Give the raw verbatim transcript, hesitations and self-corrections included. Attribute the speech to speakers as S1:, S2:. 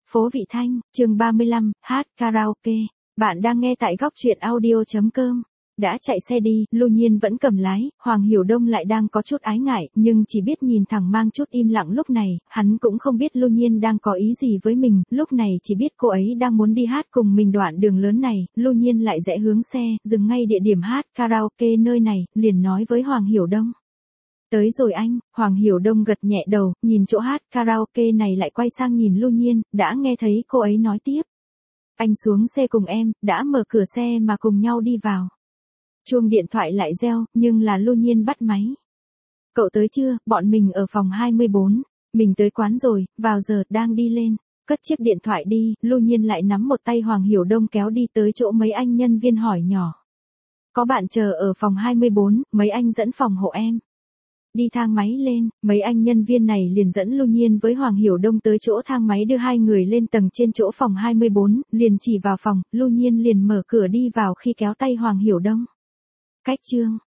S1: Phố Vị Thanh, chương ba mươi lăm, hát karaoke. Bạn đang nghe tại góc truyện audio chấm com. Đã chạy xe đi, Lưu Nhiên vẫn cầm lái, Hoàng Hiểu Đông lại đang có chút ái ngại, nhưng chỉ biết nhìn thẳng mang chút im lặng lúc này, hắn cũng không biết Lưu Nhiên đang có ý gì với mình, lúc này chỉ biết cô ấy đang muốn đi hát cùng mình đoạn đường lớn này, Lưu Nhiên lại rẽ hướng xe, dừng ngay địa điểm hát karaoke nơi này, liền nói với Hoàng Hiểu Đông. Tới rồi anh, Hoàng Hiểu Đông gật nhẹ đầu, nhìn chỗ hát karaoke này lại quay sang nhìn Lưu Nhiên, đã nghe thấy cô ấy nói tiếp. Anh xuống xe cùng em, đã mở cửa xe mà cùng nhau đi vào. Chuông điện thoại lại reo, nhưng là Lưu Nhiên bắt máy. Cậu tới chưa, bọn mình ở phòng hai mươi bốn, mình tới quán rồi, vào giờ, đang đi lên. Cất chiếc điện thoại đi, Lưu Nhiên lại nắm một tay Hoàng Hiểu Đông kéo đi tới chỗ mấy anh nhân viên hỏi nhỏ. Có bạn chờ ở phòng hai mươi bốn, mấy anh dẫn phòng hộ em. Đi thang máy lên, mấy anh nhân viên này liền dẫn Lưu Nhiên với Hoàng Hiểu Đông tới chỗ thang máy đưa hai người lên tầng trên chỗ phòng hai mươi bốn, liền chỉ vào phòng, Lưu Nhiên liền mở cửa đi vào khi kéo tay Hoàng Hiểu Đông. Cách chương,